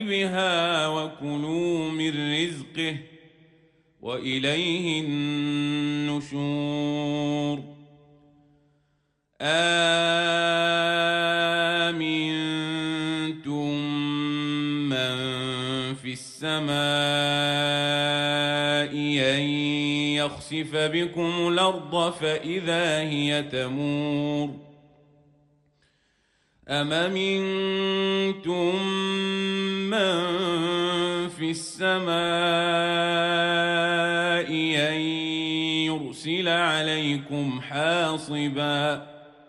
بها وكلوا من رزقه وإليه النشور أأمنتم من في السماء أن يخسف بكم الأرض فإذا هي تمور أم أمنتم من في السماء أن يرسل عليكم حاصبا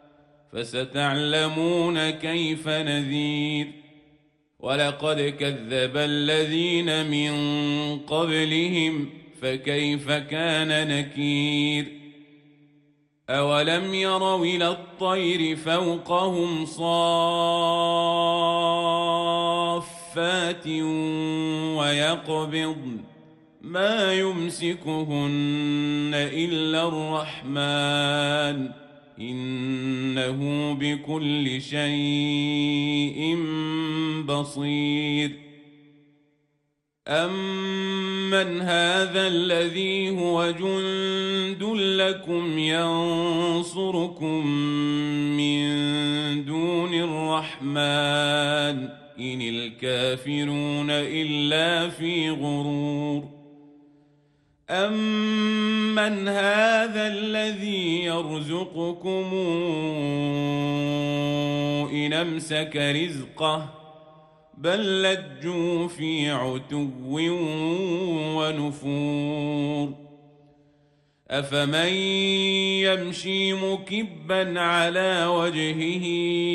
فستعلمون كيف نذير ولقد كذب الذين من قبلهم فكيف كان نكير أولم يروا إلى الطير فوقهم صافات ويقبضن ما يمسكهن إلا الرحمن إنه بكل شيء بصير أمن هذا الذي هو جند لكم ينصركم من دون الرحمن إن الكافرون إلا في غرور أمن هذا الذي يرزقكم إن أمسك رزقه بل لجوا في عتو ونفور أفمن يمشي مكبا على وجهه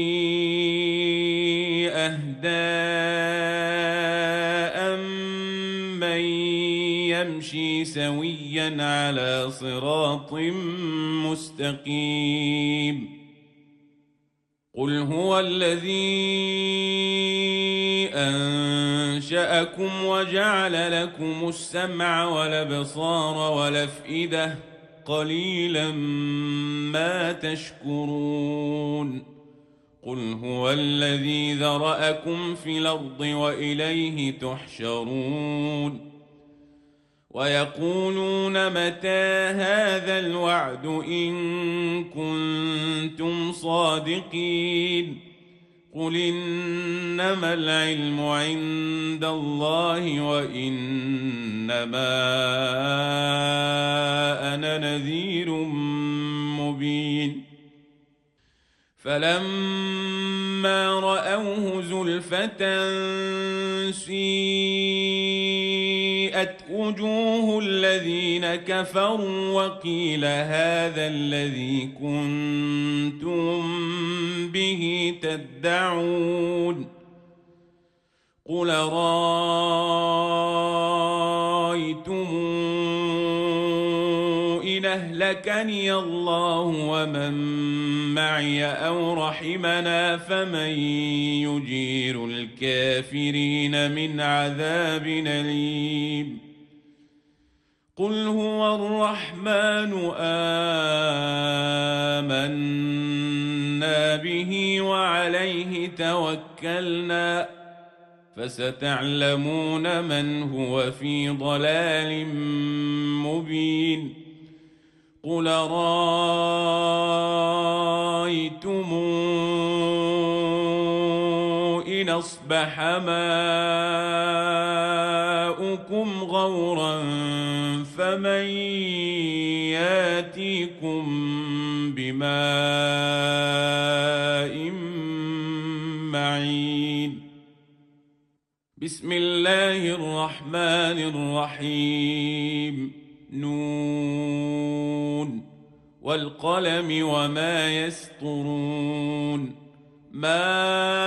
أهدى أمن يمشي سويا على صراط مستقيم قل هو الذي أنشأكم وجعل لكم السمع والأبصار والأفئدة قليلا ما تشكرون قل هو الذي ذرأكم في الأرض وإليه تحشرون ويقولون متى هذا الوعد إن كنتم صادقين قل إنما العلم عند الله وإنما أنا نذير مبين فلما رأوه زلفة سيئت وجوه الذين كفروا وقيل هذا الذي كنتم به تدعون قل رأيتم إن أهلكني الله ومن معي أو رحمنا فمن يجير الكافرين من عذاب أليم قل هو الرحمن آمنا به وعليه توكلنا فستعلمون من هو في ضلال مبين قل رأيتم إن أصبح ماؤكم غورا فمن ياتيكم بماء معين بسم الله الرحمن الرحيم نون والقلم وما يسطرون ما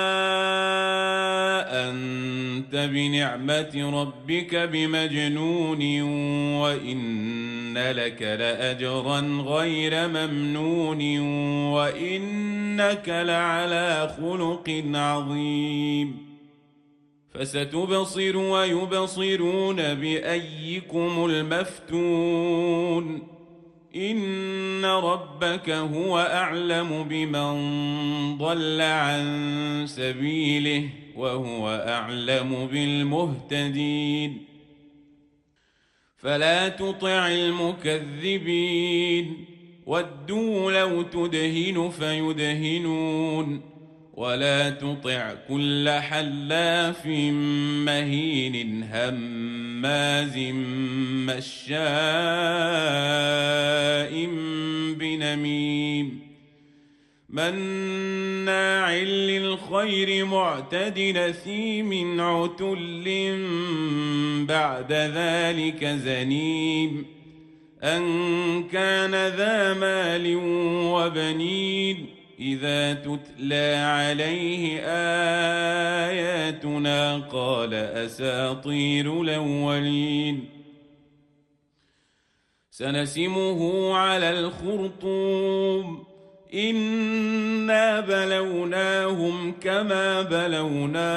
أنت بنعمة ربك بمجنون وإن لك لأجرا غير ممنون وإنك لعلى خلق عظيم فستبصر ويبصرون بأيكم المفتون إن ربك هو أعلم بمن ضل عن سبيله وهو أعلم بالمهتدين فلا تطع المكذبين ودوا لو تدهن فيدهنون ولا تطع كل حلاف مهين هماز مشاء بنميم مناع للخير معتد نثيم عتل بعد ذلك زنيم أن كان ذا مال وبنين إذا تتلى عليه آياتنا قال أساطير الأولين سنسمه على الخرطوم إنا بلوناهم كما بلونا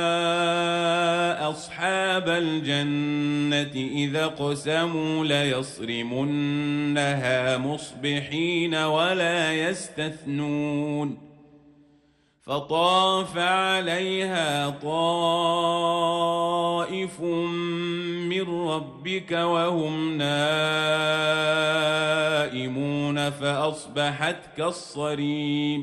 أصحاب الجنة إذا اقسموا ليصرمنها مصبحين ولا يستثنون فطاف عليها طائف من ربك وهم نائمون فأصبحت كالصريم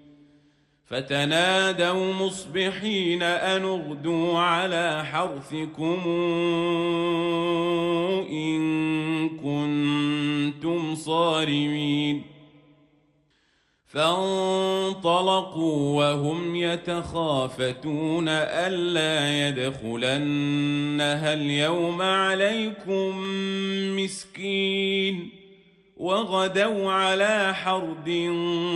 فتنادوا مصبحين أن اغدوا على حرثكم إن كنتم صارمين فانطلقوا وهم يتخافتون ألا يدخلنها اليوم عليكم مسكين وغدوا على حرد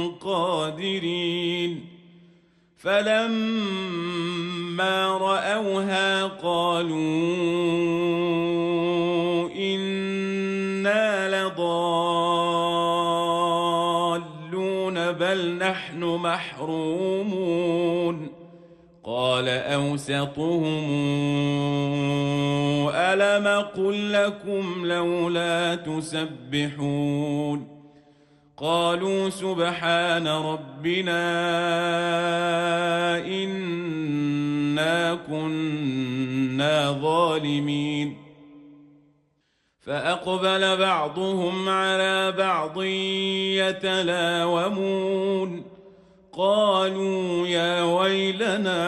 قادرين فلما رأوها قالوا إنا لضالون بل نحن محرومون قال أوسطهم ألم قل لكم لولا تسبحون قالوا سبحان ربنا إنا كنا ظالمين فأقبل بعضهم على بعض يتلاومون قالوا يا ويلنا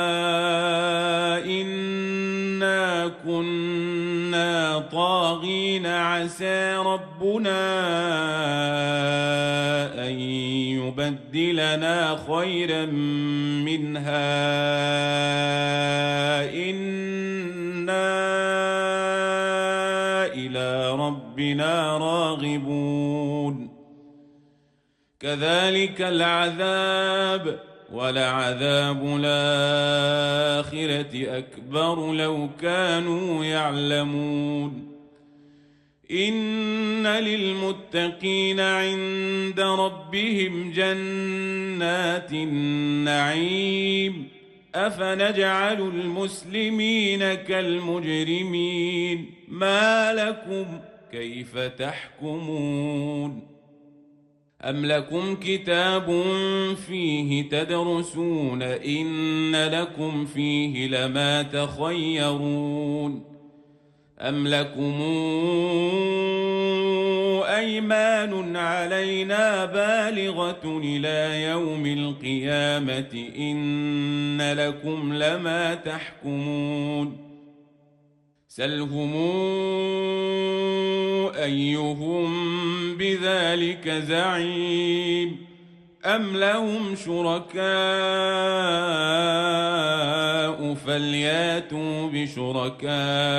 إنا كنا طاغين عسى ربنا أن يبدلنا خيرا منها إنا إلى ربنا راغبون كذلك العذاب ولعذاب الآخرة أكبر لو كانوا يعلمون إن للمتقين عند ربهم جنات النعيم أفنجعل المسلمين كالمجرمين ما لكم كيف تحكمون أم لكم كتاب فيه تدرسون إن لكم فيه لما تخيرون أم لكم أيمان علينا بالغة إلى يوم القيامة إن لكم لما تحكمون سلهم أيهم بذلك زعيم أم لهم شركاء فلياتوا بشركائهم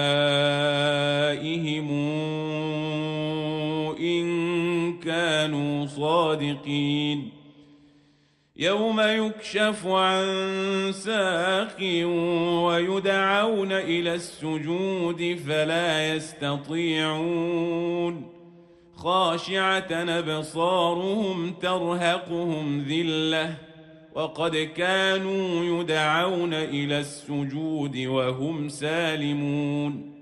إن كانوا صادقين يوم يكشف عن ساق ويدعون إلى السجود فلا يستطيعون خاشعة أبصارهم ترهقهم ذلة وقد كانوا يدعون إلى السجود وهم سالمون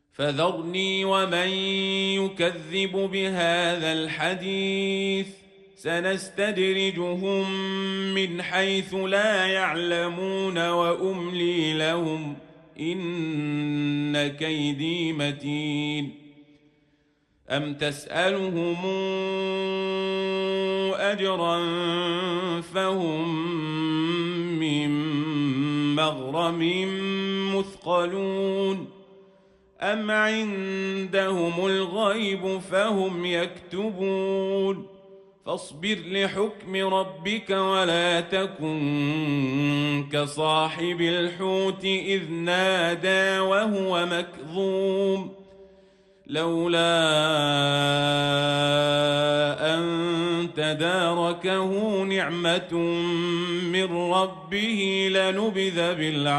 فذرني ومن يكذب بهذا الحديث سنستدرجهم من حيث لا يعلمون وأملي لهم إن كيدي متين أم تسألهم أجرا فهم من مغرم مثقلون أم عندهم الغيب فهم يكتبون فاصبر لحكم ربك ولا تكن كصاحب الحوت إذ نادى وهو مكظوم لولا أن تداركه نعمة من ربه لنبذ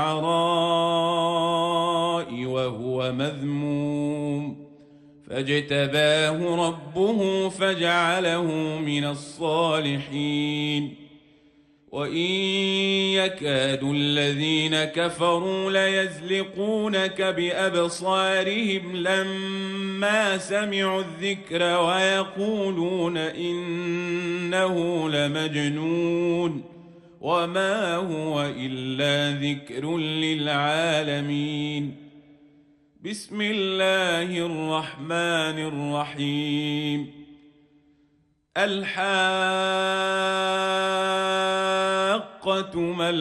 بالعراء وهو مذموم فاجتباه ربه فجعله من الصالحين وإن يكاد الذين كفروا ليزلقونك بأبصارهم لما سمعوا الذكر ويقولون إنه لمجنون وما هو إلا ذكر للعالمين بسم الله الرحمن الرحيم الحاقة ما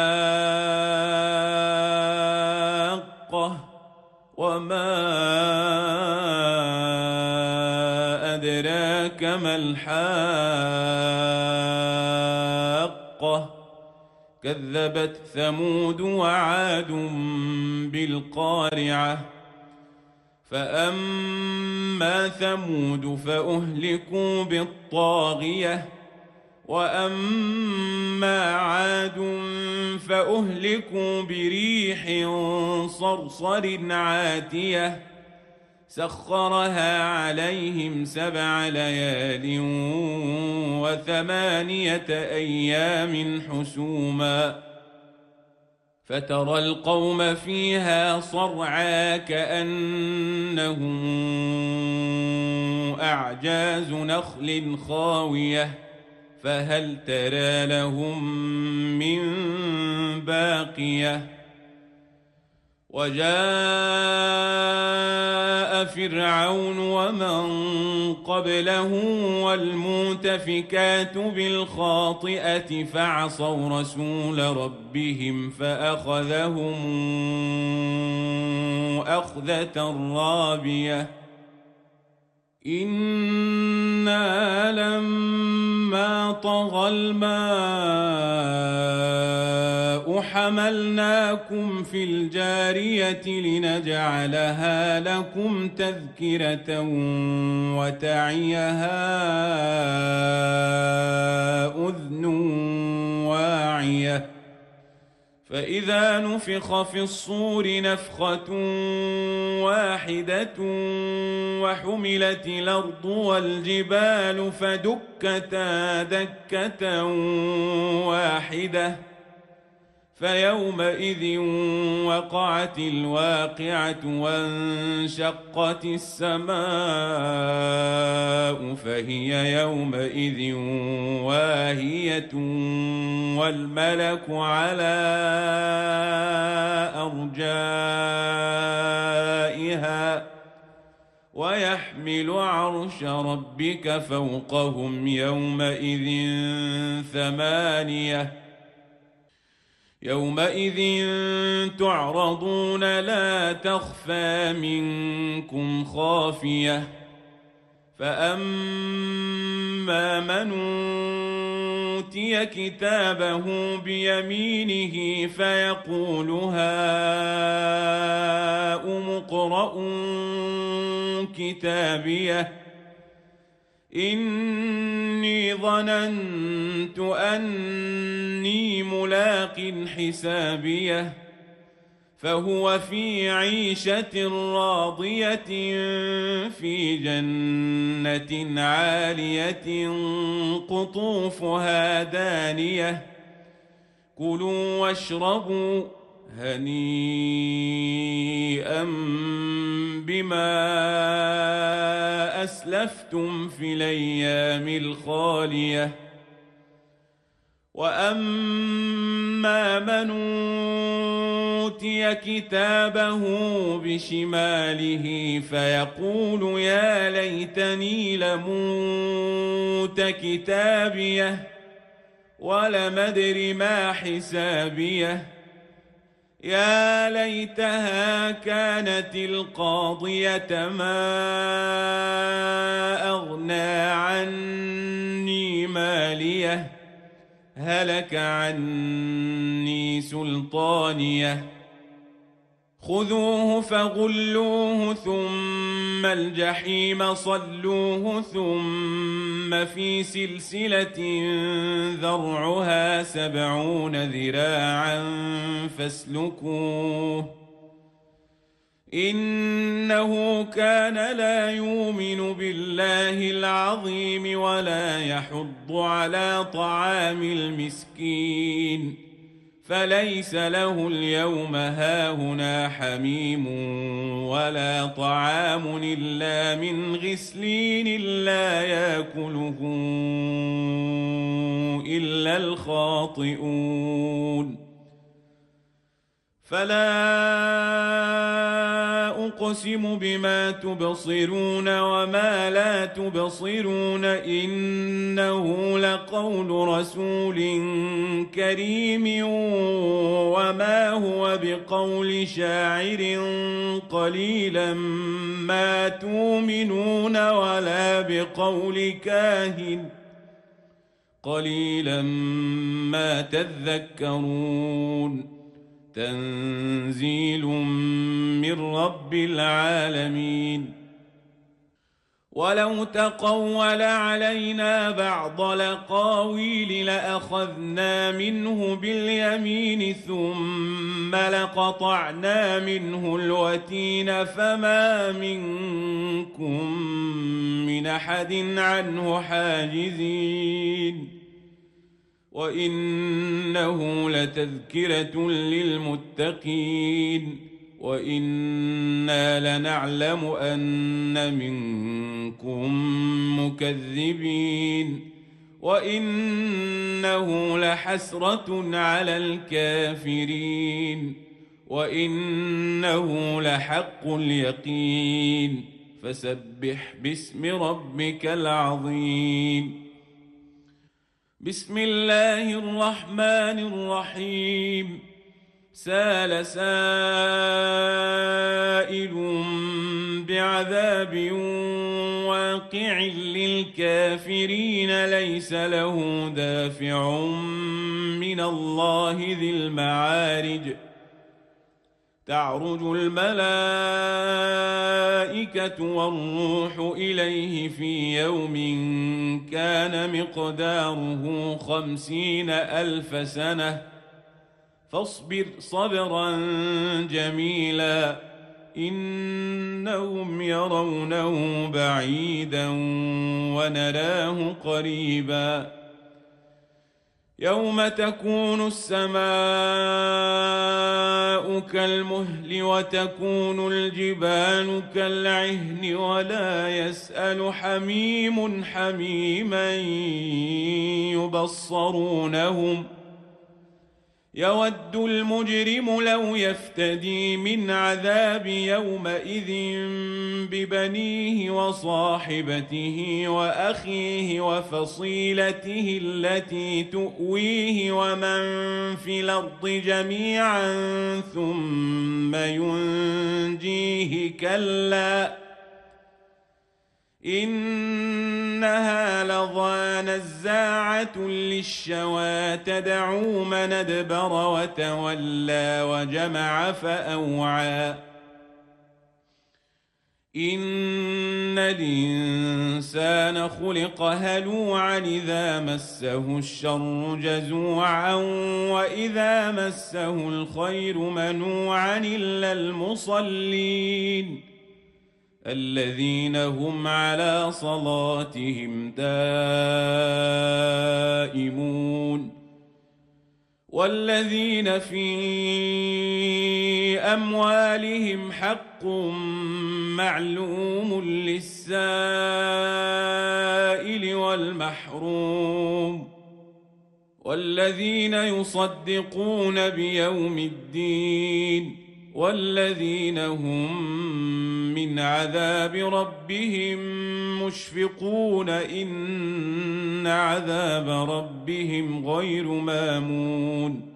الحاقة وما أدراك ما الحاقة كذبت ثمود وعاد بالقارعة فأما ثمود فأهلكوا بالطاغية وأما عاد فأهلكوا بريح صرصر عاتية سخرها عليهم 7 ليال و8 أيام حسوما فترى القوم فيها صرعى كأنهم أعجاز نخل خاوية فهل ترى لهم من باقية وجاء فرعون ومن قبله والمؤتفكات بالخاطئة فعصوا رسول ربهم فأخذهم أخذة رابية إنا لما طغى الماء حملناكم في الجارية لنجعلها لكم تذكرة وتعيها أذن واعية فإذا نفخ في الصور نفخة واحدة وحملت الأرض والجبال فدكتا دكة واحدة فيومئذ وقعت الواقعة وانشقت السماء فهي يومئذ واهية والملك على أرجائها ويحمل عرش ربك فوقهم يومئذ 8 يومئذ تعرضون لا تخفى منكم خافية فأما من أوتي كتابه بيمينه فيقول هاؤم اقرءوا كتابيه إني ظننت أني ملاق حسابيه فهو في عيشة راضية في جنة عالية قطوفها دانية كلوا واشربوا هنيئا بما أسلفتم أسلفتم في الأيام الخالية. وأما من أوتي كتابه بشماله فيقول يا ليتني لموت كتابيه ولم أدر ما حسابيه يا ليتها كانت القاضية ما أغنى عني ماليه هلك عني سلطانيه خذوه فغلوه ثم الجحيم صلوه ثم في سلسلة ذرعها 70 ذراعا فاسلكوه إنه كان لا يؤمن بالله العظيم ولا يحض على طعام المسكين فليس له اليوم هاهنا حميم ولا طعام إلا من غسلين لا يأكله إلا الخاطئون فلا أقسم بما تبصرون وما لا تبصرون إنه لقول رسول كريم وما هو بقول شاعر قليلا ما تؤمنون ولا بقول كاهن قليلا ما تذكرون تنزيل من رب العالمين ولو تقول علينا بعض الأقاويل لأخذنا منه باليمين ثم لقطعنا منه الوتين فما منكم من أحد عنه حاجزين وإنه لتذكرة للمتقين وإنا لنعلم أن منكم مكذبين وإنه لحسرة على الكافرين وإنه لحق اليقين فسبح باسم ربك العظيم بسم الله الرحمن الرحيم سال سائل بعذاب واقع للكافرين ليس له دافع من الله ذي المعارج تعرج الملائكة والروح إليه في يوم كان مقداره 50,000 سنة فاصبر صبرا جميلا إنهم يرونه بعيدا ونراه قريبا يوم تكون السماء كالمهل وتكون الجبال كالعهن ولا يسأل حميم حميما يبصرونهم يود المجرم لو يفتدي من عذاب يومئذ ببنيه وصاحبته وأخيه وفصيلته التي تؤويه ومن في الأرض جميعا ثم ينجيه كلا إنها لظى نزاعة للشوى تدعو من أدبر وتولى وجمع فأوعى إن الإنسان خلق هلوعا إذا مسه الشر جزوعا وإذا مسه الخير منوعا إلا المصلين الذين هم على صلاتهم دائمون والذين في أموالهم حق معلوم للسائل والمحروم والذين يصدقون بيوم الدين والذين هم من عذاب ربهم مشفقون إن عذاب ربهم غير مامون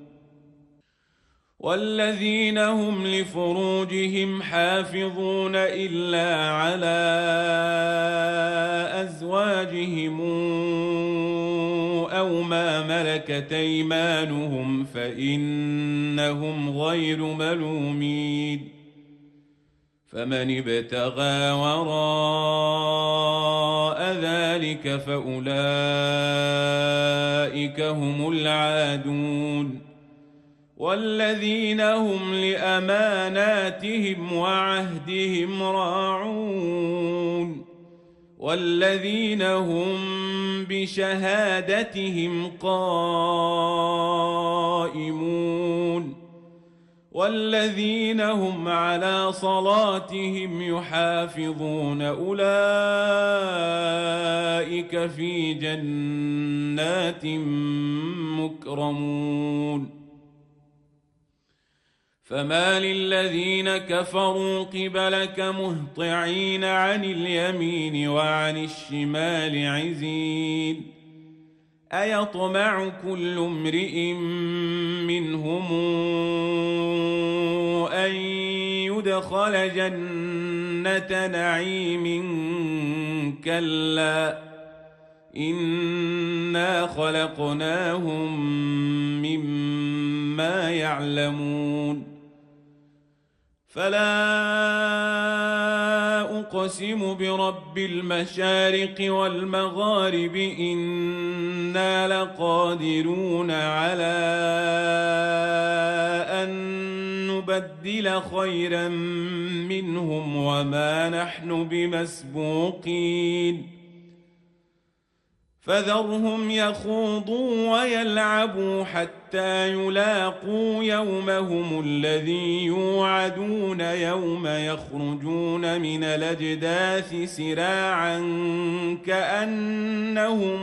والذين هم لفروجهم حافظون إلا على أزواجهم أو ما ملكت أيمانهم فإنهم غير ملومين فمن ابتغى وراء ذلك فأولئك هم العادون والذين هم لأماناتهم وعهدهم راعون والذين هم بشهادتهم قائمون والذين هم على صلاتهم يحافظون أولئك في جنات مكرمون فما للذين كفروا قبلك مهطعين عن اليمين وعن الشمال عزين أيطمع كل امرئ منهم أن يدخل جنة نعيم كلا إنا خلقناهم مما يعلمون فلا أقسم برب المشارق والمغارب إنا لقادرون على أن نبدل خيرا منهم وما نحن بمسبوقين فذرهم يخوضوا ويلعبوا حتى يلاقوا يومهم الذي يوعدون يوم يخرجون من الأجداث سراعا كأنهم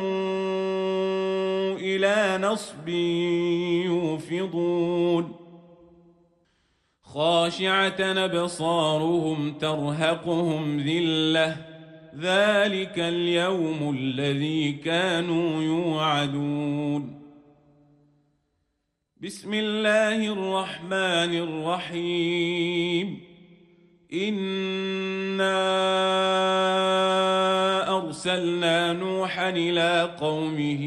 إلى نصب يوفضون خاشعة أبصارهم ترهقهم ذلة ذلك اليوم الذي كانوا يوعدون بسم الله الرحمن الرحيم إنا أرسلنا نوحا إلى قومه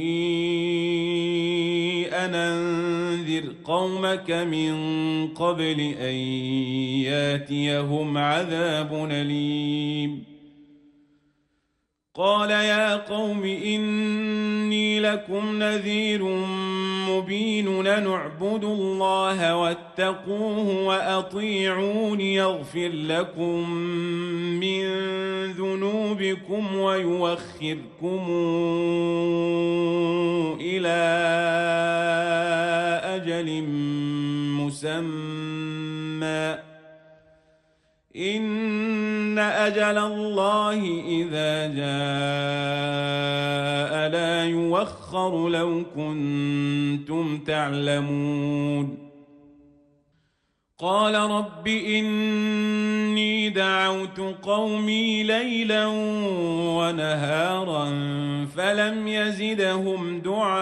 أن أنذر قومك من قبل أن ياتيهم عذاب أليم قال يا قوم إني لكم نذير مبين أن اعبدوا الله واتقوه وأطيعون يغفر لكم من ذنوبكم ويوخركم إلى أجل مسمى إن أجل الله إذا جاء لا يوخر لو كنتم تعلمون قال رب إني دعوت قومي ليلا ونهارا فلم يزدهم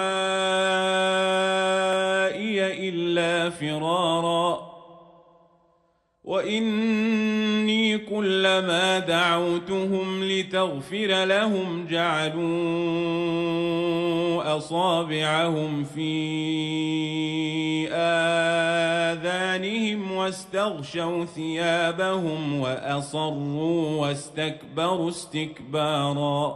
دعائي إلا فرارا وإني كلما دعوتهم لتغفر لهم جعلوا أصابعهم في آذانهم واستغشوا ثيابهم وأصروا واستكبروا استكبارا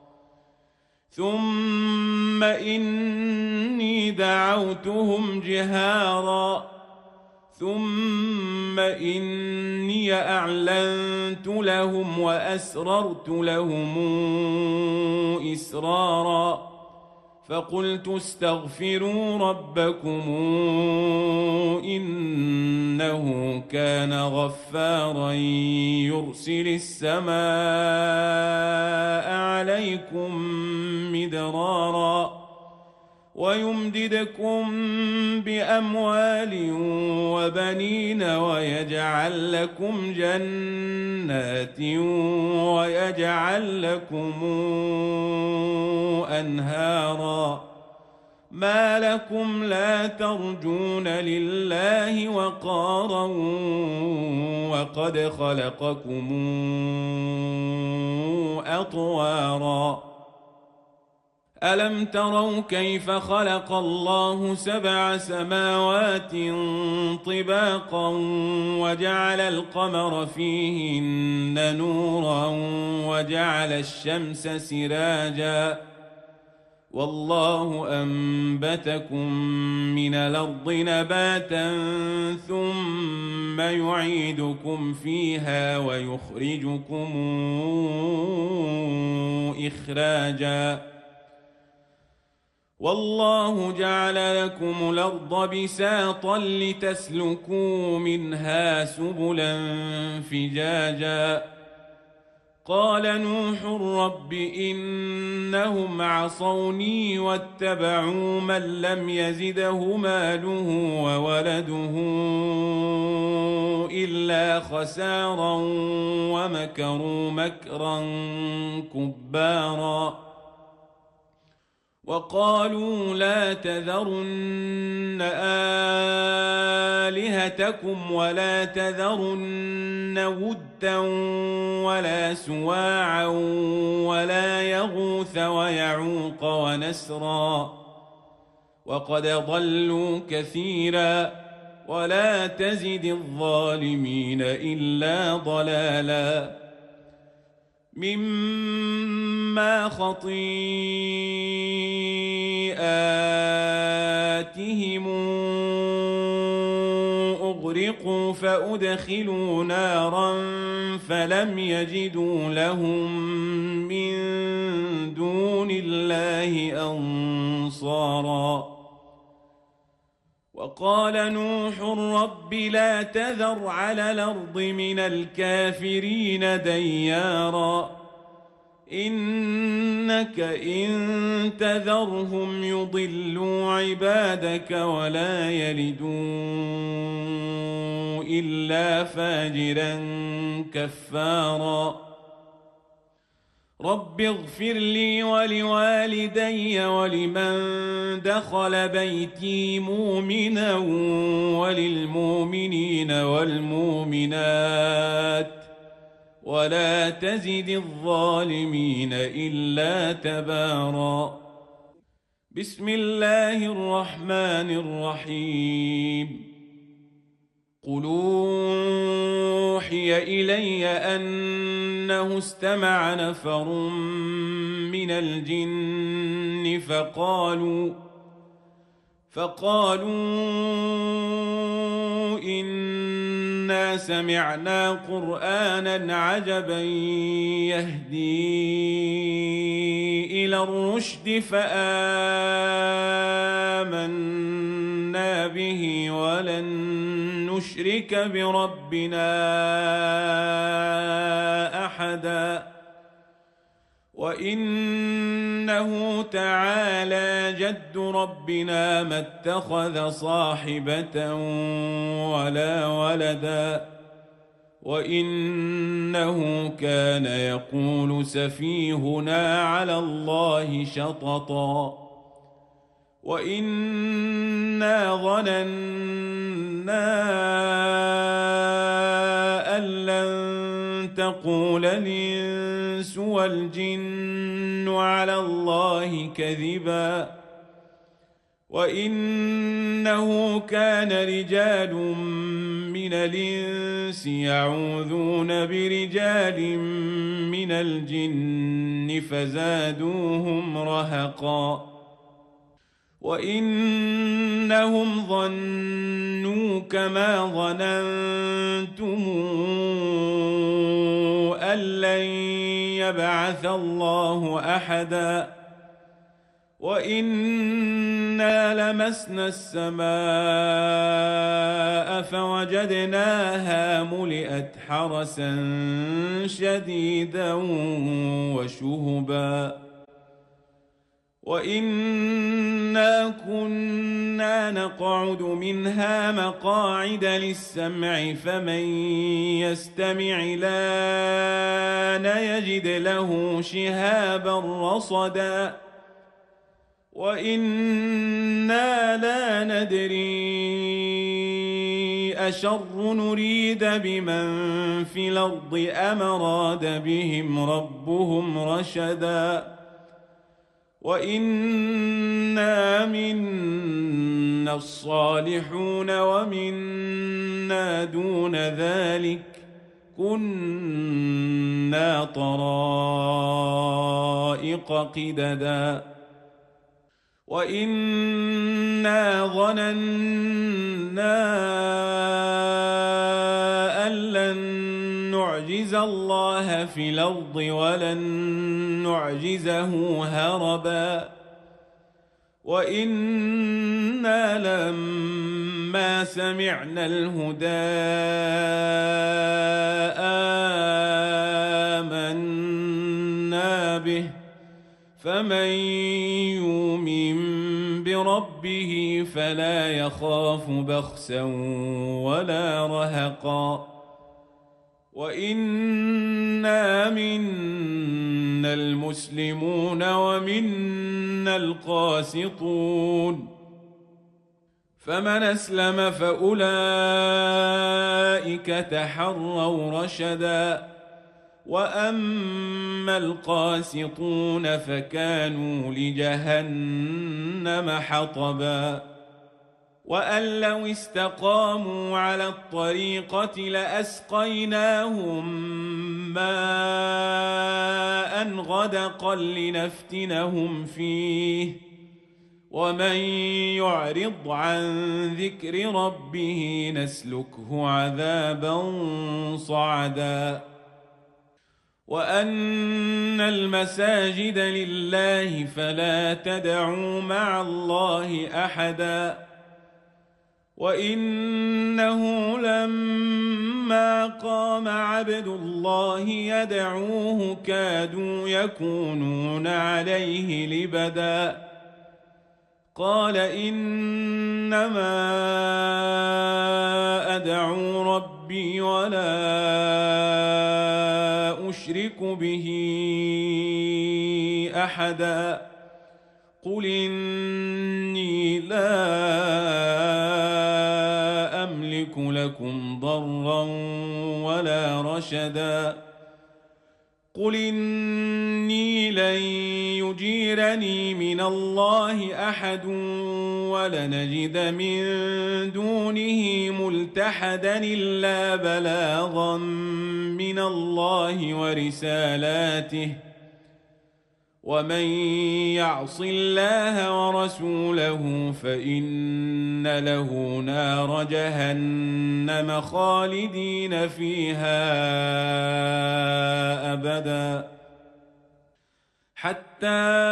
ثم إني دعوتهم جهارا ثم إني أعلنت لهم وأسررت لهم إسرارا فقلت استغفروا ربكم إنه كان غفارا يرسل السماء عليكم مدرارا ويمددكم بأموال وبنين ويجعل لكم جنات ويجعل لكم أنهارا ما لكم لا ترجون لله وقارا وقد خلقكم أطوارا ألم تروا كيف خلق الله 7 سماوات طباقا وجعل القمر فيهن نورا وجعل الشمس سراجا والله أنبتكم من الأرض نباتا ثم يعيدكم فيها ويخرجكم إخراجا والله جعل لكم الأرض بساطا لتسلكوا منها سبلا فجاجا قال نوح رب إنهم عصوني واتبعوا من لم يزده ماله وولده إلا خسارا ومكروا مكرا كبارا وقالوا لا تذرن آلهتكم ولا تذرن ودا ولا سواعا ولا يغوث ويعوق ونسرا وقد ضلوا كثيرا ولا تزد الظالمين إلا ضلالا مما خطيئاتهم أغرقوا فأدخلوا نارا فلم يجدوا لهم من دون الله أنصارا وقال نوح رب لا تذر على الأرض من الكافرين ديارا إنك إن تذرهم يضلوا عبادك ولا يلدوا إلا فاجرا كفارا رب اغفر لي ولوالدي ولمن دخل بيتي مؤمنا وللمؤمنين والمؤمنات ولا تزد الظالمين إلا تبارا بسم الله الرحمن الرحيم قل أوحي إلي أنه استمع نفر من الجن فقالوا إنا سمعنا قرآنا عجبا يهدي إلى الرشد فآمنا به ولن نشرك بربنا أحدا وإنه تعالى جد ربنا ما اتخذ صاحبة ولا ولدا وإنه كان يقول سفيهنا على الله شططا وإنا ظننا أن لن تقول الإنس والجن على الله كذبا وإنه كان رجال من الإنس يعوذون برجال من الجن فزادوهم رهقا وإنهم ظنوا كما ظننتم أن لن يبعث الله أحدا وإنا لمسنا السماء فوجدناها ملئت حرسا شديدا وشهبا وإنا كنا نقعد منها مقاعد للسمع فمن يستمع الآن يجد له شهابا رصدا وإنا لا ندري أشر نريد بمن في الأرض أم أراد بهم ربهم رشدا وإنا منا الصالحون ومنا دون ذلك كنا طرائق قددا وإنا ظننا أن لن نعجز الله في الأرض ولن نعجزه هربا وإنا لما سمعنا الهدى آمنا به فمن يؤمن بربه فلا يخاف بخسا ولا رهقا وإنا منا المسلمون ومنا القاسطون فمن أسلم فأولئك تحروا رشدا وأما القاسطون فكانوا لجهنم حطبا وأن لو استقاموا على الطريقة لأسقيناهم ماء غدقا لنفتنهم فيه ومن يعرض عن ذكر ربه نسلكه عذابا صعدا وأن المساجد لله فلا تدعوا مع الله أحدا وإنه لما قام عبد الله يدعوه كادوا يكونون عليه لبدا قال إنما أدعو ربي ولا أشرك به أحدا قل إني لا أملك لكم ضرا ولا رشدا قل إني لن يجيرني من الله أحد ولنجد من دونه ملتحدا إلا بلاغا من الله ورسالاته ومن يعص الله ورسوله فإن له نار جهنم خالدين فيها أبدا حتى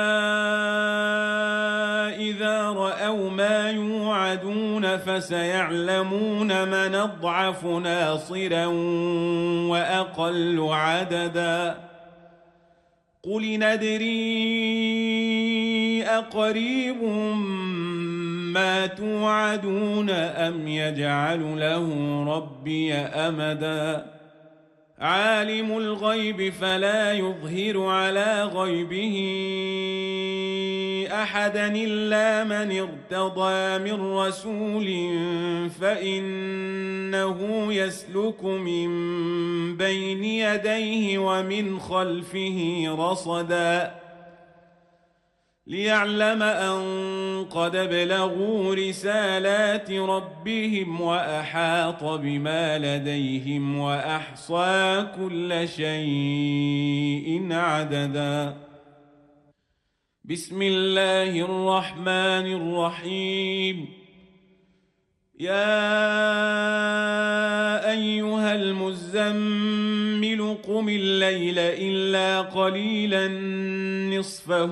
إذا رأوا ما يوعدون فسيعلمون من أضعف ناصرا وأقل عددا قل ندري أقريب ما توعدون أم يجعل له ربي أمدا عالم الغيب فلا يظهر على غيبه أحدا إلا من ارتضى من رسول فإنه يسلك من بين يديه ومن خلفه رصدا ليعلم أن قد بلغوا رسالات ربهم وأحاط بما لديهم وأحصى كل شيء عددا بسم الله الرحمن الرحيم يا أيها المزمل الليل قم الليل إلا قليلا نصفه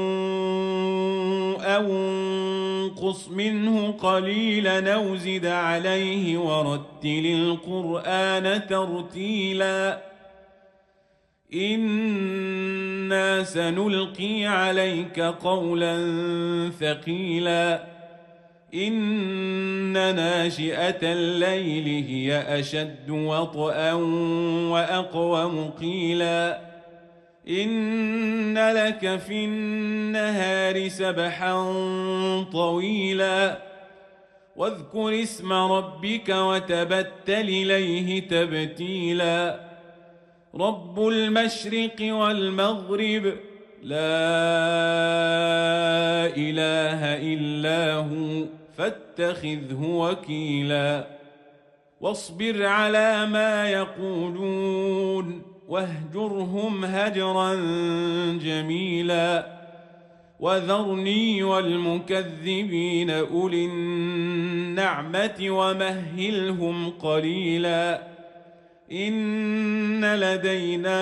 أو انقص منه قليلا أو زد عليه ورتل القرآن ترتيلا إنا سنلقي عليك قولا ثقيلا إن ناشئة الليل هي أشد وطئا وأقوم قيلا إن لك في النهار سبحا طويلا واذكر اسم ربك وتبتل إليه تبتيلا رب المشرق والمغرب لا إله إلا هو فاتخذه وكيلا واصبر على ما يقولون واهجرهم هجرا جميلا وذرني والمكذبين أولي النعمة ومهلهم قليلا إن لدينا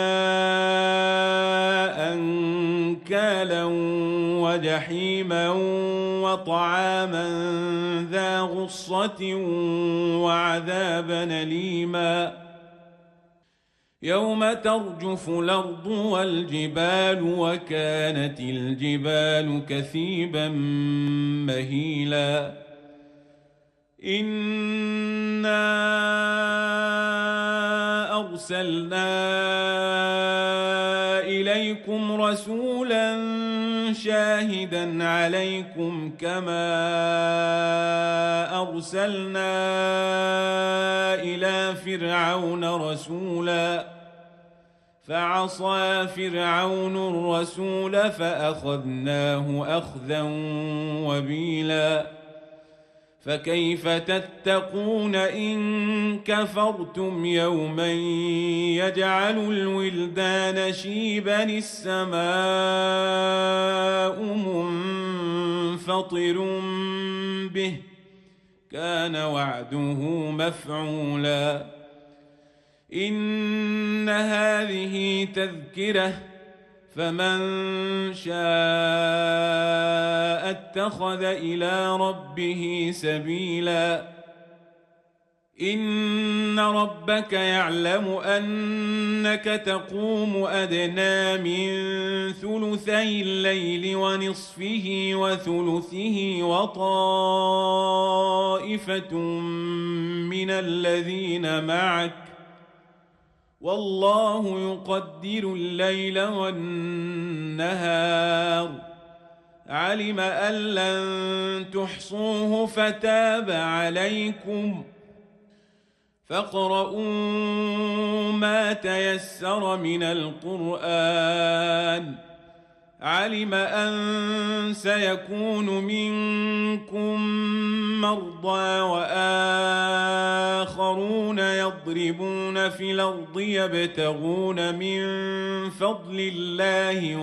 أنكالا وجحيما وطعاما ذا غصة وعذابا أليما يوم ترجف الأرض والجبال وكانت الجبال كثيبا مهيلا إنا أرسلنا إليكم رسولا شاهدا عليكم كما أرسلنا إلى فرعون رسولا فعصى فرعون الرسول فأخذناه أخذا وبيلا فكيف تتقون إن كفرتم يوما يجعل الولدان شيبا السماء منفطر به كان وعده مفعولا إن هذه تذكرة فمن شاء اتخذ إلى ربه سبيلا إن ربك يعلم أنك تقوم أدنى من ثلثي الليل ونصفه وثلثه وطائفة من الذين معك والله يقدر الليل والنهار علم أن لن تحصوه فتاب عليكم فاقرؤوا ما تيسر من القرآن علم أن سيكون منكم مرضى وآخرون يضربون في الأرض يبتغون من فضل الله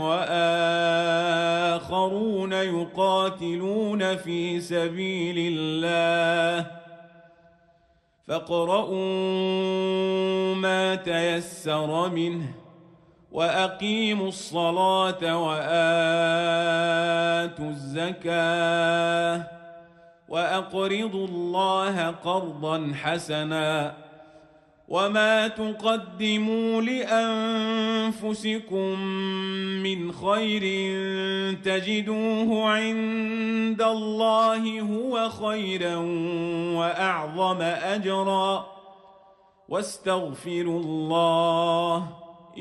وآخرون يقاتلون في سبيل الله فاقرؤوا ما تيسر منه وأقيموا الصلاة وآتوا الزكاة وأقرضوا الله قرضا حسنا وما تقدموا لأنفسكم من خير تجدوه عند الله هو خيرا وأعظم أجرا واستغفروا الله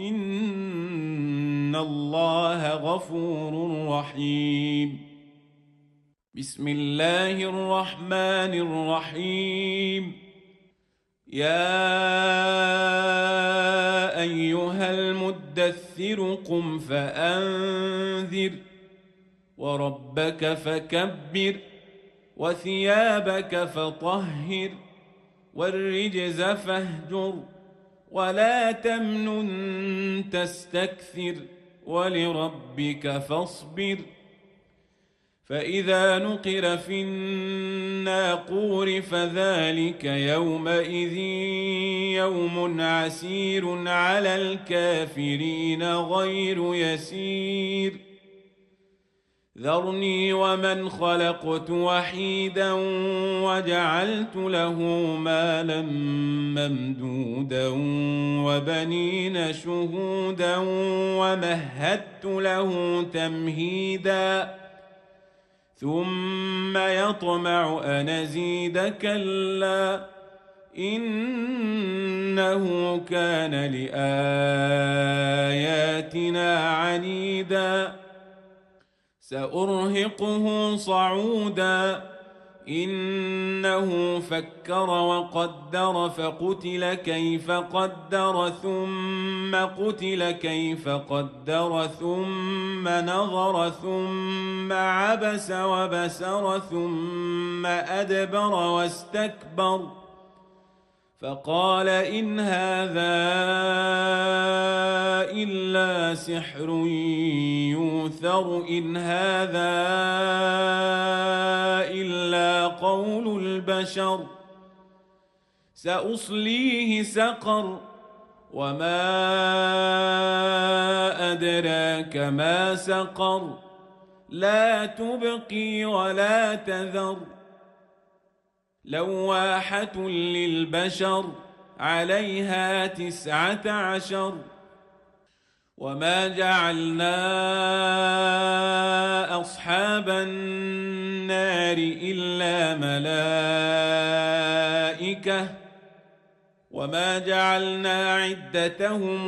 إن الله غفور رحيم بسم الله الرحمن الرحيم يا أيها المدثر قم فأنذر وربك فكبر وثيابك فطهر والرجز فاهجر ولا تمنن تستكثر ولربك فاصبر فإذا نقر في الناقور فذلك يومئذ يوم عسير على الكافرين غير يسير ذرني ومن خلقت وحيدا وجعلت له مالا ممدودا وبنين شهودا ومهدت له تمهيدا ثم يطمع أن أزيد كلا إنه كان لآياتنا عنيدا سأرهقه صعودا إنه فكر وقدر فقتل كيف قدر ثم قتل كيف قدر ثم نظر ثم عبس وبسر ثم أدبر واستكبر فقال إن هذا إلا سحر يؤثر إن هذا إلا قول البشر سأصليه سقر وما أدراك ما سقر لا تبقي ولا تذر لواحة للبشر عليها 19 وما جعلنا أصحاب النار إلا ملائكة وما جعلنا عدتهم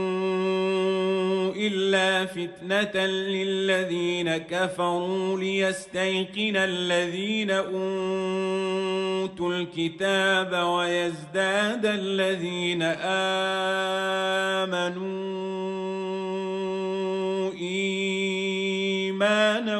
إلا فتنة للذين كفروا ليستيقن الذين أوتوا الكتاب ويزداد الذين آمنوا إيمانا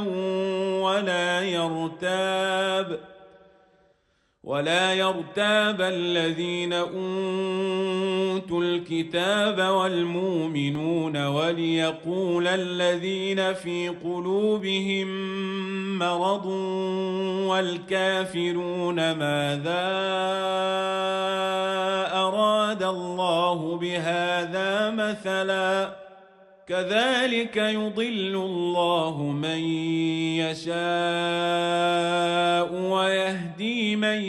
ولا يرتاب الذين أوتوا الكتاب والمؤمنون وليقول الذين في قلوبهم مرض والكافرون ماذا أراد الله بهذا مثلا كذلك يضل الله من يشاء ويهدي من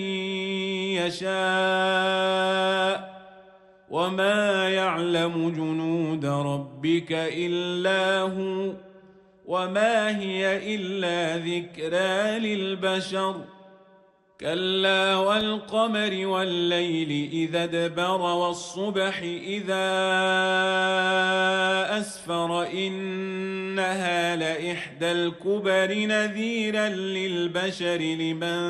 يشاء وما يعلم جنود ربك إلا هو وما هي إلا ذكرى للبشر كلا والقمر والليل إذا ادبر والصبح إذا أسفر إنها لإحدى الكبر نذيرا للبشر لمن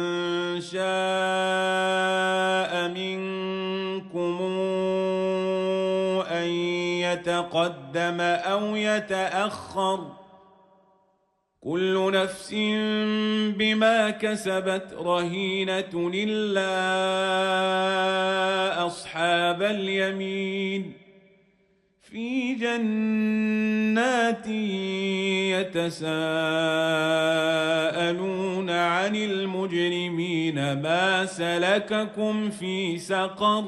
شاء منكم أن يتقدم أو يتأخر كل نفس بما كسبت رهينة إلا أصحاب اليمين في جنات يتساءلون عن المجرمين ما سلككم في سقر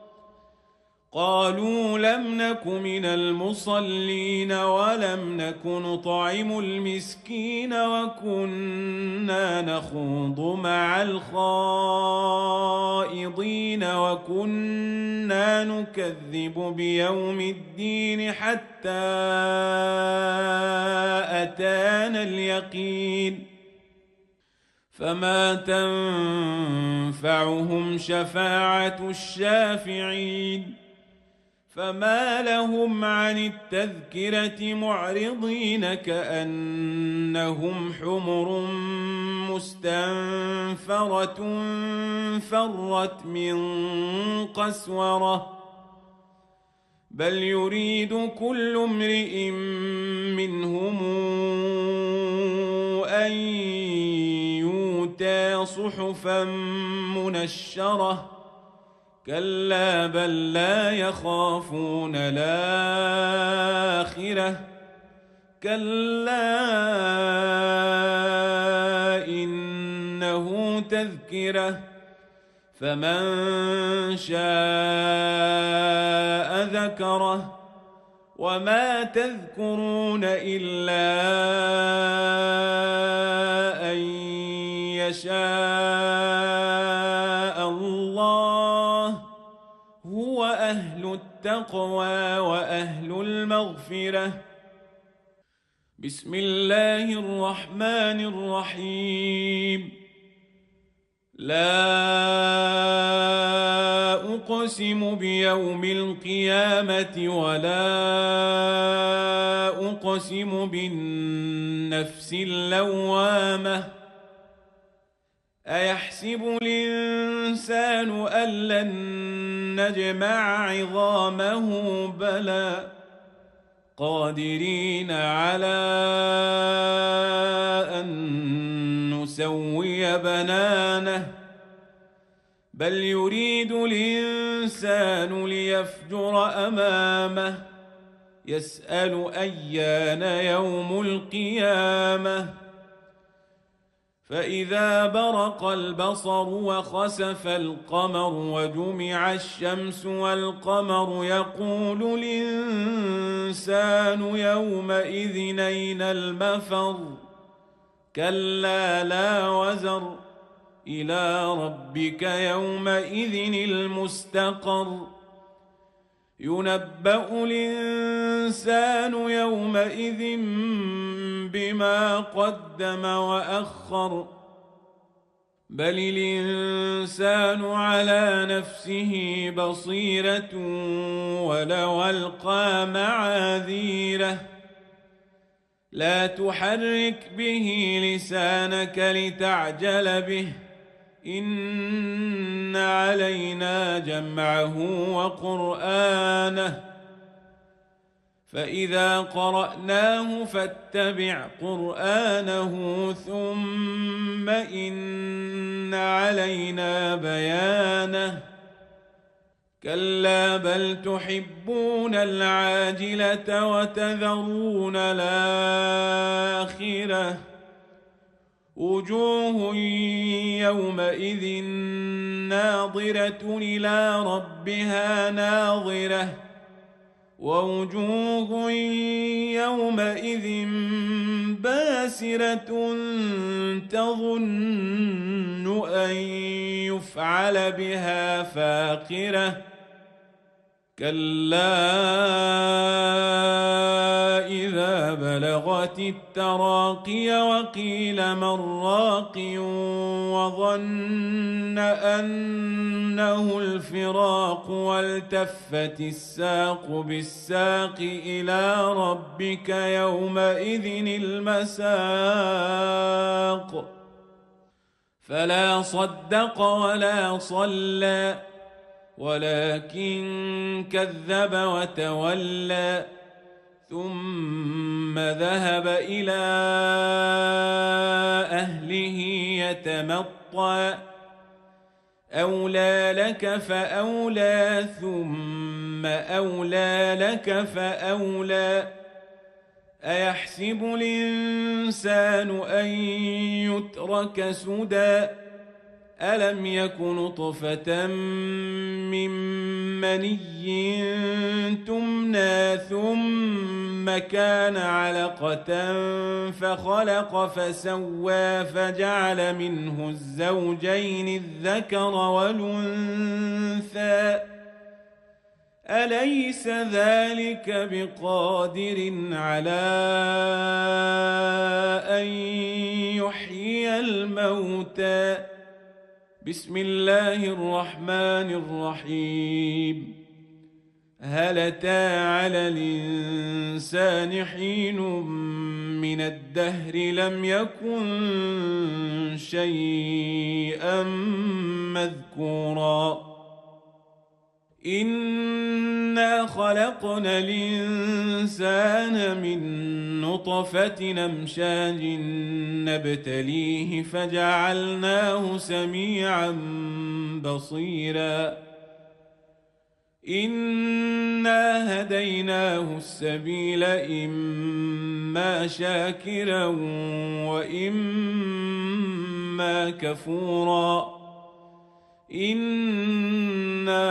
قالوا لم نك من المصلين ولم نك نطعم المسكين وكنا نخوض مع الخائضين وكنا نكذب بيوم الدين حتى أتانا اليقين فما تنفعهم شفاعة الشافعين فما لهم عن التذكرة معرضين كأنهم حمر مستنفرة فرت من قسورة بل يريد كل امرئ منهم أن يؤتى صحفا منشرة كلا بل لا يخافون الآخرة كلا تذكرة فمن شاء ذكره وما تذكرون إلا أن يشاء الله هو أهل التقوى وأهل المغفرة. بسم الله الرحمن الرحيم. لا أقسم بيوم القيامة ولا أقسم بالنفس اللوامة أيحسب الإنسان أن لن نجمع عظامه بلى قادرين على أن نسوي بنانه بل يريد الإنسان ليفجر أمامه يسأل أيان يوم القيامة فإذا برق البصر وخسف القمر وجمع الشمس والقمر يقول الإنسان يومئذ أين المفر كلا لا وزر إلى ربك يومئذ المستقر ينبأ الإنسان يومئذ بما قدم وأخر بل الإنسان على نفسه بصيرة ولو ألقى معاذيره لا تحرك به لسانك لتعجل به إن علينا جمعه وقرآنه فإذا قرأناه فاتبع قرآنه ثم إن علينا بيانه كلا بل تحبون العاجلة وتذرون الآخرة وجوه يومئذ ناظرة إلى ربها ناظرة ووجوه يومئذ باسرة تظن أن يفعل بها فاقرة كلا إذا بلغت التراقي وقيل من راق وظن أنه الفراق والتفت الساق بالساق إلى ربك يومئذ المساق فلا صدق ولا صلى ولكن كذب وتولى ثم ذهب إلى أهله يتمطى أولى لك فأولى ثم أولى لك فأولى أيحسب الإنسان أن يترك سدى ألم يك نطفة من مني تمنى ثم كان علقة فخلق فسوى فجعل منه الزوجين الذكر والأنثى أليس ذلك بقادر على أن يحيي الموتى بسم الله الرحمن الرحيم هل أتى على الإنسان حين من الدهر لم يكن شيئا مذكورا إنا خلقنا الإنسان من نطفة أمشاج نبتليه فجعلناه سميعا بصيرا إنا هديناه السبيل إما شاكرا وإما إما كفورا إنا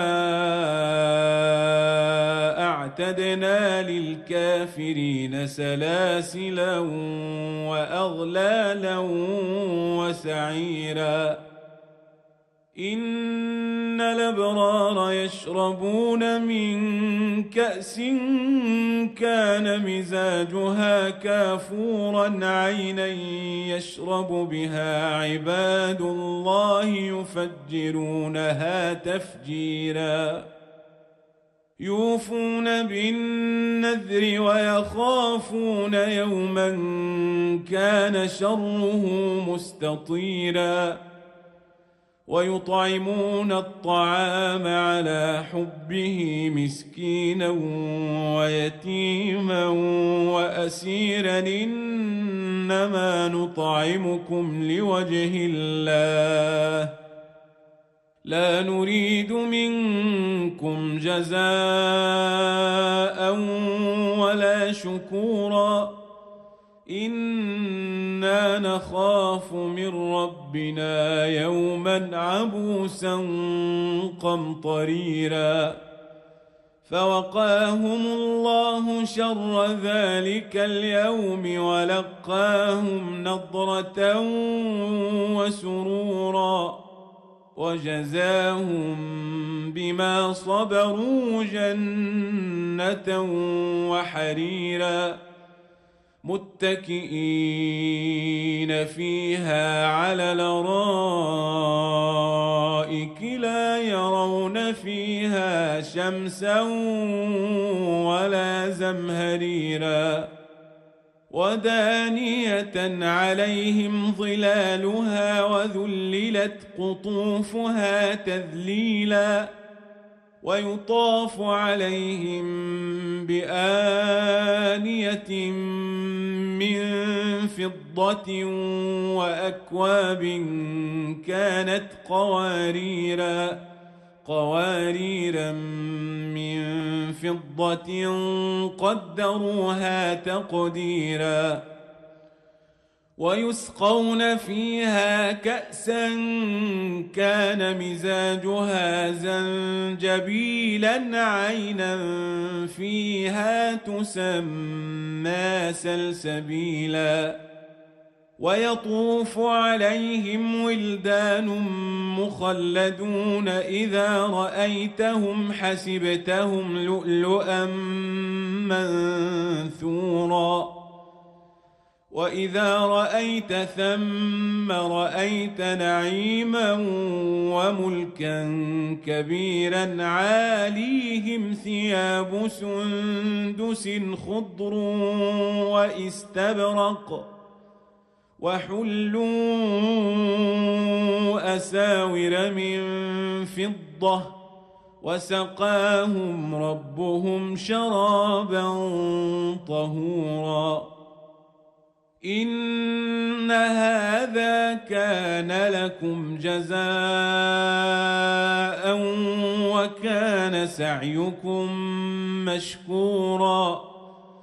أعتدنا للكافرين سلاسلا وأغلالا وسعيرا إن الأبرار يشربون من كأس كان مزاجها كافورا عينا يشرب بها عباد الله يفجرونها تفجيرا يوفون بالنذر ويخافون يوما كان شره مستطيرا ويطعمون الطعام على حبه مسكينا ويتيما وأسيرا إنما نطعمكم لوجه الله لا نريد منكم جزاء ولا شكورا إنا نخاف من ربنا يوما عبوسا قمطريرا فوقاهم الله شر ذلك اليوم ولقاهم نضرة وسرورا وجزاهم بما صبروا جنة وحريرا متكئين فيها على الأرائك لا يرون فيها شمسا ولا زمهريرا ودانية عليهم ظلالها وذللت قطوفها تذليلا ويطاف عليهم بآنية من فضة وأكواب كانت قواريرا من فضة قدروها تقديرا ويسقون فيها كأسا كان مزاجها زنجبيلا عينا فيها تسمى سلسبيلا ويطوف عليهم ولدان مخلدون إذا رأيتهم حسبتهم لؤلؤا منثورا وإذا رأيت ثم رأيت نعيما وملكا كبيرا عاليهم ثياب سندس خضر واستبرق وحلوا أساور من فضة وسقاهم ربهم شرابا طهورا إن هذا كان لكم جزاء وكان سعيكم مشكورا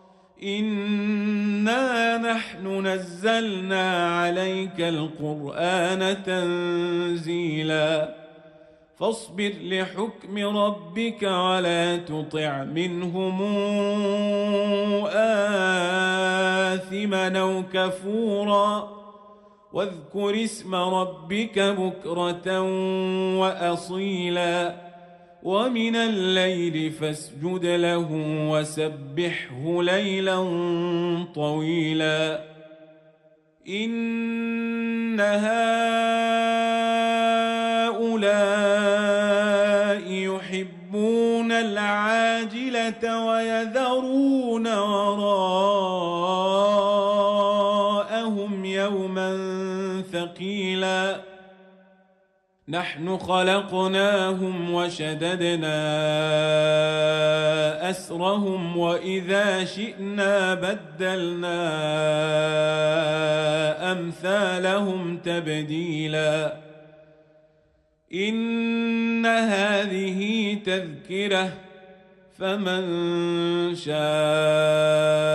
إنا نحن نزلنا عليك القرآن تنزيلا فاصبر لحكم ربك ولا تطع منهم آثما أو كفورا واذكر اسم ربك بكرة وأصيلا ومن الليل فاسجد له وسبحه ليلا طويلا إن هؤلاء يحبون العاجلة ويذرون وراءهم يوما ثقيلا نحن خلقناهم وشددنا أسرهم وإذا شئنا بدلنا أمثالهم تبديلا إن هذه تذكرة فمن شاء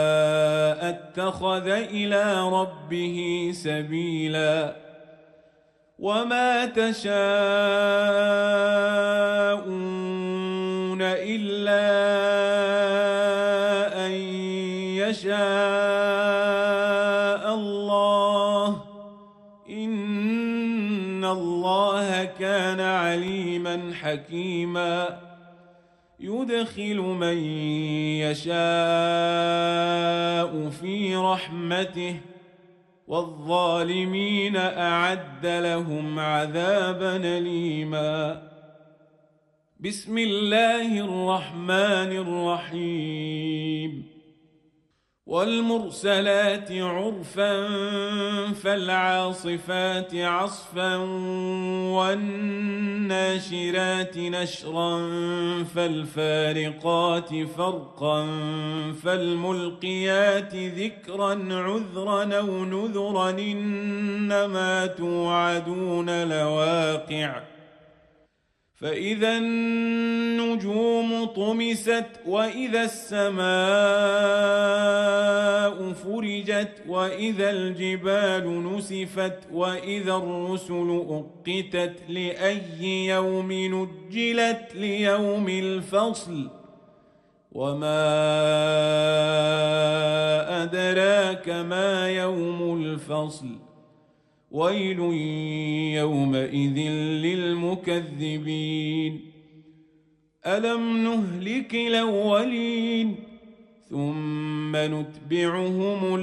اتخذ إلى ربه سبيلا وما تشاءون إلا أن يشاء الله إن الله كان عليما حكيما يدخل من يشاء في رحمته والظالمين أعد لهم عذابا أليما بسم الله الرحمن الرحيم والمرسلات عرفا فالعاصفات عصفا والناشرات نشرا فالفارقات فرقا فالملقيات ذكرا عذرا أو نذرا إنما توعدون لواقع فإذا النجوم طمست وإذا السماء فرجت وإذا الجبال نسفت وإذا الرسل أقتت لأي يوم نجلت ليوم الفصل وما أدراك ما يوم الفصل ويل يومئذ للمكذبين ألم نهلك الأولين ثم نتبعهم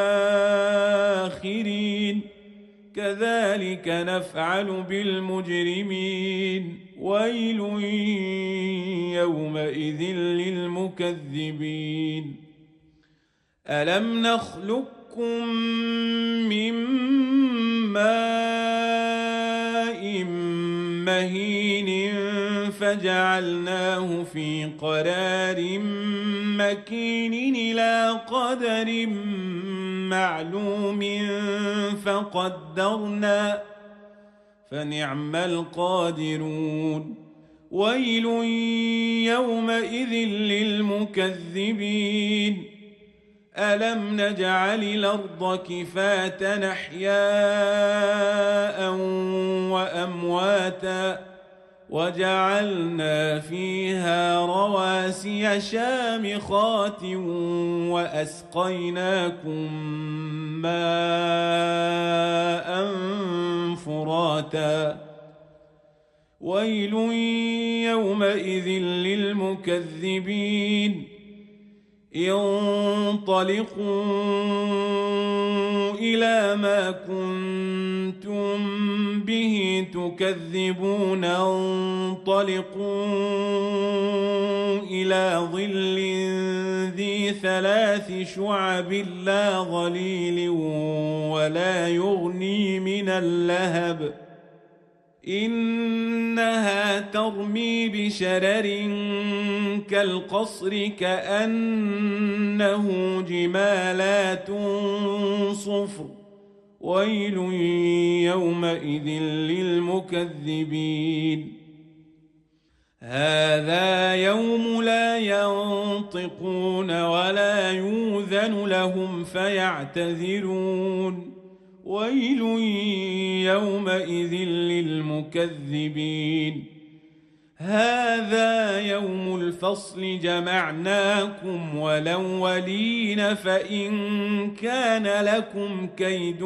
الآخرين كذلك نفعل بالمجرمين ويل يومئذ للمكذبين ألم نخلقكم من ماء مهين فجعلناه في قرار مكين إلى قدر معلوم فقدرنا فنعم القادرون ويل يومئذ للمكذبين ألم نجعل الأرض كفاة أحياء وأمواتا وجعلنا فيها رواسي شامخات وأسقيناكم ماء فراتا ويل يومئذ للمكذبين انطلقوا إلى ما كنتم به تكذبون انطلقوا إلى ظل ذي 3 شعب لا ظليل ولا يغني من اللهب إنها ترمي بشرر كالقصر كأنه جمالات صفر ويل يومئذ للمكذبين هذا يوم لا ينطقون ولا يؤذن لهم فيعتذرون ويل يومئذ للمكذبين هذا يوم الفصل جمعناكم والأولين فإن كان لكم كيد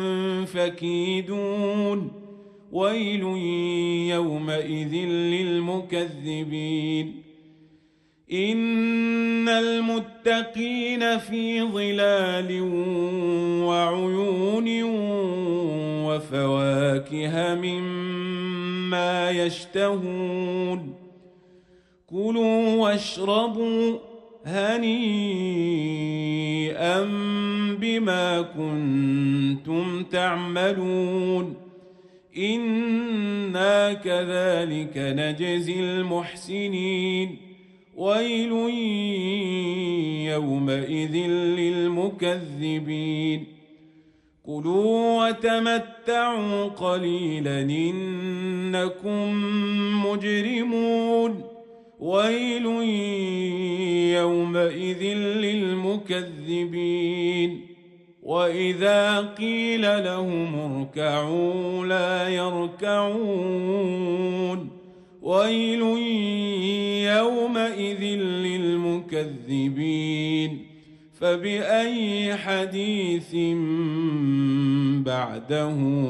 فكيدون ويل يومئذ للمكذبين إن المتقين في ظلال وعيون وفواكه مما يشتهون كلوا واشربوا هنيئا بما كنتم تعملون إنا كذلك نجزي المحسنين ويل يومئذ للمكذبين كلوا وتمتعوا قليلا إنكم مجرمون ويل يومئذ للمكذبين وإذا قيل لهم اركعوا لا يركعون ويل يومئذ للمكذبين فبأي حديث بعده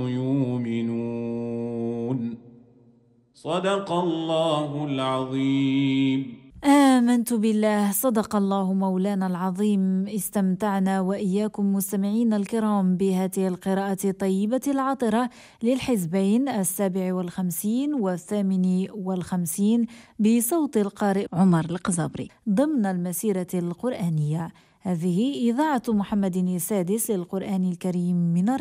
يؤمنون صدق الله العظيم. آمنت بالله. صدق الله مولانا العظيم. استمتعنا وإياكم مستمعين الكرام بهذه القراءة الطيبة العطرة للحزبين 57 و 58 بصوت القارئ عمر القزابري ضمن المسيرة القرآنية. هذه إذاعة محمد السادس للقرآن الكريم من